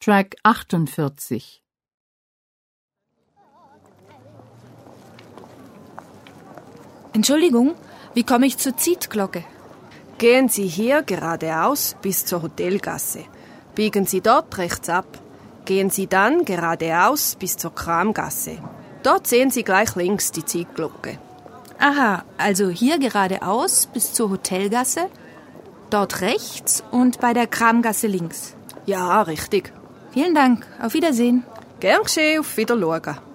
Track 48. Entschuldigung, wie komme ich zur Zietglocke? Gehen Sie hier geradeaus bis zur Hotelgasse. Biegen Sie dort rechts ab. Gehen Sie dann geradeaus bis zur Kramgasse. Dort sehen Sie gleich links die Zietglocke. Aha, also hier geradeaus bis zur Hotelgasse, dort rechts und bei der Kramgasse links. Ja, richtig. Vielen Dank, auf Wiedersehen. Gern geschehen, auf Wiedersehen.